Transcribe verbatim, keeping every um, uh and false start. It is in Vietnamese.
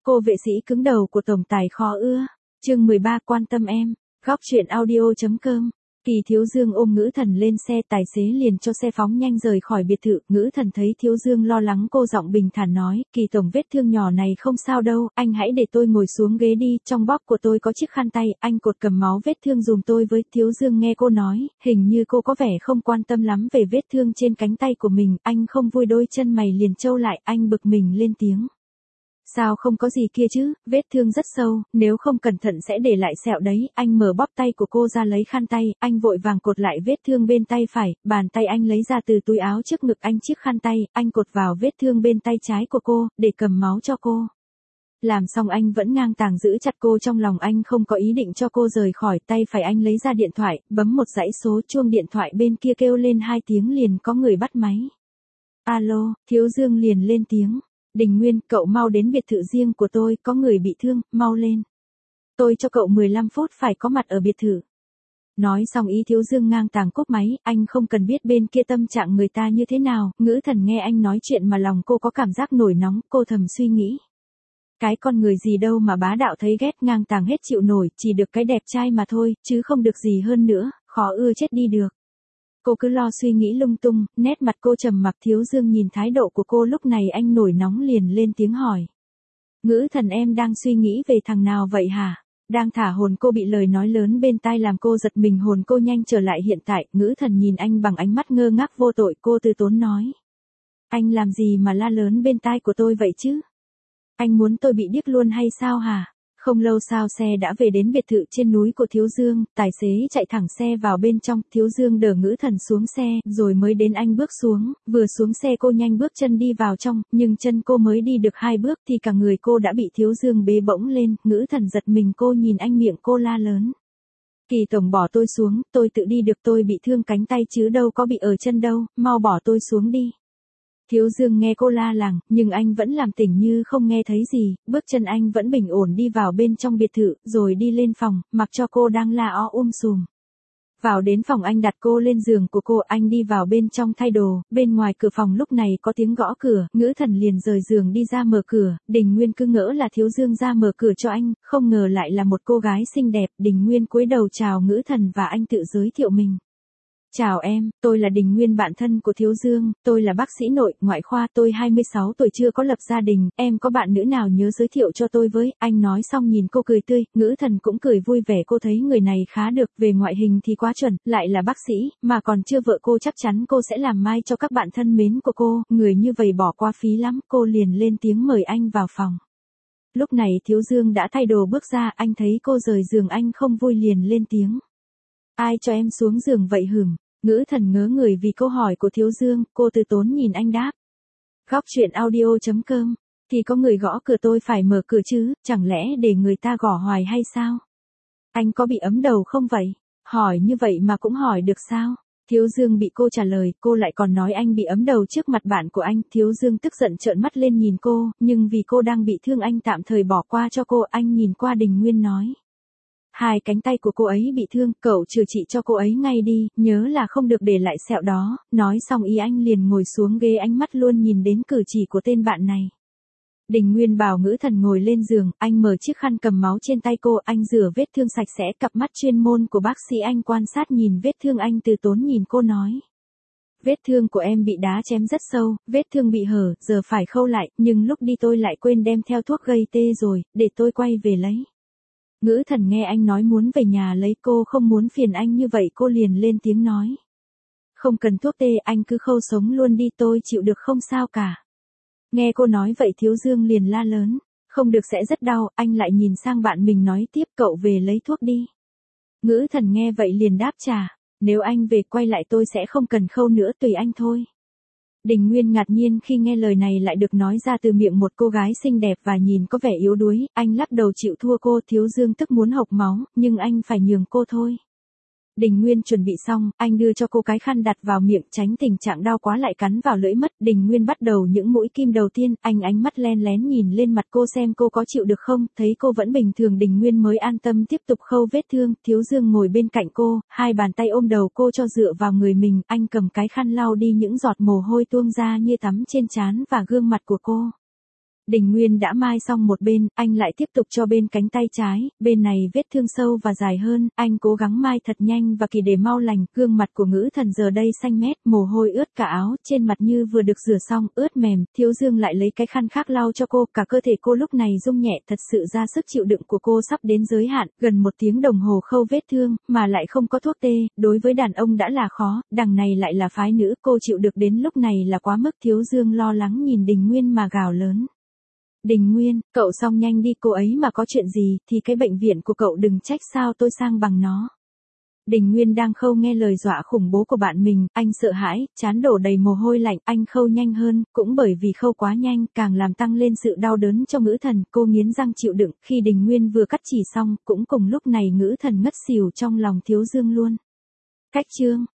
Cô vệ sĩ cứng đầu của tổng tài khó ưa. Chương mười ba quan tâm em. Góc truyện audio.com. Kỳ Thiếu Dương ôm Ngữ Thần lên xe, tài xế liền cho xe phóng nhanh rời khỏi biệt thự. Ngữ Thần thấy Thiếu Dương lo lắng, cô giọng bình thản nói, Kỳ tổng, vết thương nhỏ này không sao đâu, anh hãy để tôi ngồi xuống ghế đi, trong bóp của tôi có chiếc khăn tay, anh cột cầm máu vết thương dùm tôi với. Thiếu Dương nghe cô nói, hình như cô có vẻ không quan tâm lắm về vết thương trên cánh tay của mình, anh không vui, đôi chân mày liền trâu lại, anh bực mình lên tiếng. Sao không có gì kia chứ, vết thương rất sâu, nếu không cẩn thận sẽ để lại sẹo đấy. Anh mở bóp tay của cô ra lấy khăn tay, anh vội vàng cột lại vết thương bên tay phải, bàn tay anh lấy ra từ túi áo trước ngực anh chiếc khăn tay, anh cột vào vết thương bên tay trái của cô, để cầm máu cho cô. Làm xong anh vẫn ngang tàng giữ chặt cô trong lòng, anh không có ý định cho cô rời khỏi. Tay phải anh lấy ra điện thoại, bấm một dãy số, chuông điện thoại bên kia kêu lên hai tiếng liền có người bắt máy. Alo, Thiếu Dương liền lên tiếng. Đình Nguyên, cậu mau đến biệt thự riêng của tôi, có người bị thương, mau lên. Tôi cho cậu mười lăm phút phải có mặt ở biệt thự. Nói xong ý Thiếu Dương ngang tàng cúp máy, anh không cần biết bên kia tâm trạng người ta như thế nào. Ngữ Thần nghe anh nói chuyện mà lòng cô có cảm giác nổi nóng, cô thầm suy nghĩ. Cái con người gì đâu mà bá đạo thấy ghét, ngang tàng hết chịu nổi, chỉ được cái đẹp trai mà thôi, chứ không được gì hơn nữa, khó ưa chết đi được. Cô cứ lo suy nghĩ lung tung, nét mặt cô trầm mặc. Thiếu Dương nhìn thái độ của cô lúc này anh nổi nóng liền lên tiếng hỏi. Ngữ Thần, em đang suy nghĩ về thằng nào vậy hả? Đang thả hồn. Cô bị lời nói lớn bên tai làm cô giật mình, hồn cô nhanh trở lại hiện tại. Ngữ Thần nhìn anh bằng ánh mắt ngơ ngác vô tội, cô từ tốn nói. Anh làm gì mà la lớn bên tai của tôi vậy chứ? Anh muốn tôi bị điếc luôn hay sao hả? Không lâu sau xe đã về đến biệt thự trên núi của Thiếu Dương, tài xế chạy thẳng xe vào bên trong. Thiếu Dương đỡ Ngữ Thần xuống xe, rồi mới đến anh bước xuống, vừa xuống xe cô nhanh bước chân đi vào trong, nhưng chân cô mới đi được hai bước thì cả người cô đã bị Thiếu Dương bế bổng lên. Ngữ Thần giật mình, cô nhìn anh, miệng cô la lớn. Kỳ tổng, bỏ tôi xuống, tôi tự đi được, tôi bị thương cánh tay chứ đâu có bị ở chân đâu, mau bỏ tôi xuống đi. Thiếu Dương nghe cô la làng, nhưng anh vẫn làm tỉnh như không nghe thấy gì, bước chân anh vẫn bình ổn đi vào bên trong biệt thự, rồi đi lên phòng, mặc cho cô đang la ó um sùm. Vào đến phòng anh đặt cô lên giường của cô, anh đi vào bên trong thay đồ, bên ngoài cửa phòng lúc này có tiếng gõ cửa, Ngữ Thần liền rời giường đi ra mở cửa. Đình Nguyên cứ ngỡ là Thiếu Dương ra mở cửa cho anh, không ngờ lại là một cô gái xinh đẹp. Đình Nguyên cúi đầu chào Ngữ Thần và anh tự giới thiệu mình. Chào em, tôi là Đình Nguyên, bạn thân của Thiếu Dương, tôi là bác sĩ nội, ngoại khoa, tôi hai mươi sáu tuổi chưa có lập gia đình, em có bạn nữ nào nhớ giới thiệu cho tôi với. Anh nói xong nhìn cô cười tươi, Ngữ Thần cũng cười vui vẻ, cô thấy người này khá được, về ngoại hình thì quá chuẩn, lại là bác sĩ, mà còn chưa vợ, cô chắc chắn cô sẽ làm mai cho các bạn thân mến của cô, người như vậy bỏ qua phí lắm. Cô liền lên tiếng mời anh vào phòng. Lúc này Thiếu Dương đã thay đồ bước ra, anh thấy cô rời giường anh không vui liền lên tiếng. Ai cho em xuống giường vậy hửm? Ngữ Thần ngớ người vì câu hỏi của Thiếu Dương, cô từ tốn nhìn anh đáp. Góc truyện audio.com. Thì có người gõ cửa tôi phải mở cửa chứ, chẳng lẽ để người ta gõ hoài hay sao? Anh có bị ấm đầu không vậy? Hỏi như vậy mà cũng hỏi được sao? Thiếu Dương bị cô trả lời, cô lại còn nói anh bị ấm đầu trước mặt bạn của anh. Thiếu Dương tức giận trợn mắt lên nhìn cô, nhưng vì cô đang bị thương anh tạm thời bỏ qua cho cô. Anh nhìn qua Đình Nguyên nói. Hai cánh tay của cô ấy bị thương, cậu chữa trị cho cô ấy ngay đi, nhớ là không được để lại sẹo đó. Nói xong ý anh liền ngồi xuống ghế, ánh mắt luôn nhìn đến cử chỉ của tên bạn này. Đình Nguyên bảo Ngữ Thần ngồi lên giường, anh mở chiếc khăn cầm máu trên tay cô, anh rửa vết thương sạch sẽ, cặp mắt chuyên môn của bác sĩ anh quan sát nhìn vết thương, anh từ tốn nhìn cô nói. Vết thương của em bị đá chém rất sâu, vết thương bị hở, giờ phải khâu lại, nhưng lúc đi tôi lại quên đem theo thuốc gây tê rồi, để tôi quay về lấy. Ngữ Thần nghe anh nói muốn về nhà lấy, cô không muốn phiền anh như vậy, cô liền lên tiếng nói. Không cần thuốc tê, anh cứ khâu sống luôn đi, tôi chịu được, không sao cả. Nghe cô nói vậy Thiếu Dương liền la lớn. Không được, sẽ rất đau. Anh lại nhìn sang bạn mình nói tiếp, cậu về lấy thuốc đi. Ngữ Thần nghe vậy liền đáp trả. Nếu anh về quay lại tôi sẽ không cần khâu nữa, tùy anh thôi. Đình Nguyên ngạc nhiên khi nghe lời này lại được nói ra từ miệng một cô gái xinh đẹp và nhìn có vẻ yếu đuối, anh lắc đầu chịu thua cô. Thiếu Dương tức muốn hộc máu, nhưng anh phải nhường cô thôi. Đình Nguyên chuẩn bị xong, anh đưa cho cô cái khăn đặt vào miệng, tránh tình trạng đau quá lại cắn vào lưỡi mất. Đình Nguyên bắt đầu những mũi kim đầu tiên, anh ánh mắt len lén nhìn lên mặt cô xem cô có chịu được không, thấy cô vẫn bình thường Đình Nguyên mới an tâm tiếp tục khâu vết thương. Thiếu Dương ngồi bên cạnh cô, hai bàn tay ôm đầu cô cho dựa vào người mình, anh cầm cái khăn lau đi những giọt mồ hôi tuôn ra như tắm trên trán và gương mặt của cô. Đình Nguyên đã mai xong một bên, anh lại tiếp tục cho bên cánh tay trái, bên này vết thương sâu và dài hơn, anh cố gắng mai thật nhanh và kỳ để mau lành, gương mặt của Ngữ Thần giờ đây xanh mét, mồ hôi ướt cả áo, trên mặt như vừa được rửa xong, ướt mềm, Thiếu Dương lại lấy cái khăn khác lau cho cô, cả cơ thể cô lúc này rung nhẹ, thật sự ra sức chịu đựng của cô sắp đến giới hạn, gần một tiếng đồng hồ khâu vết thương, mà lại không có thuốc tê, đối với đàn ông đã là khó, đằng này lại là phái nữ, cô chịu được đến lúc này là quá mức. Thiếu Dương lo lắng nhìn Đình Nguyên mà gào lớn. Đình Nguyên, cậu xong nhanh đi, cô ấy mà có chuyện gì, thì cái bệnh viện của cậu đừng trách sao tôi sang bằng nó. Đình Nguyên đang khâu nghe lời dọa khủng bố của bạn mình, anh sợ hãi, trán đổ đầy mồ hôi lạnh, anh khâu nhanh hơn, cũng bởi vì khâu quá nhanh, càng làm tăng lên sự đau đớn cho Ngữ Thần, cô nghiến răng chịu đựng, khi Đình Nguyên vừa cắt chỉ xong, cũng cùng lúc này Ngữ Thần ngất xỉu trong lòng Thiếu Dương luôn. Cách chương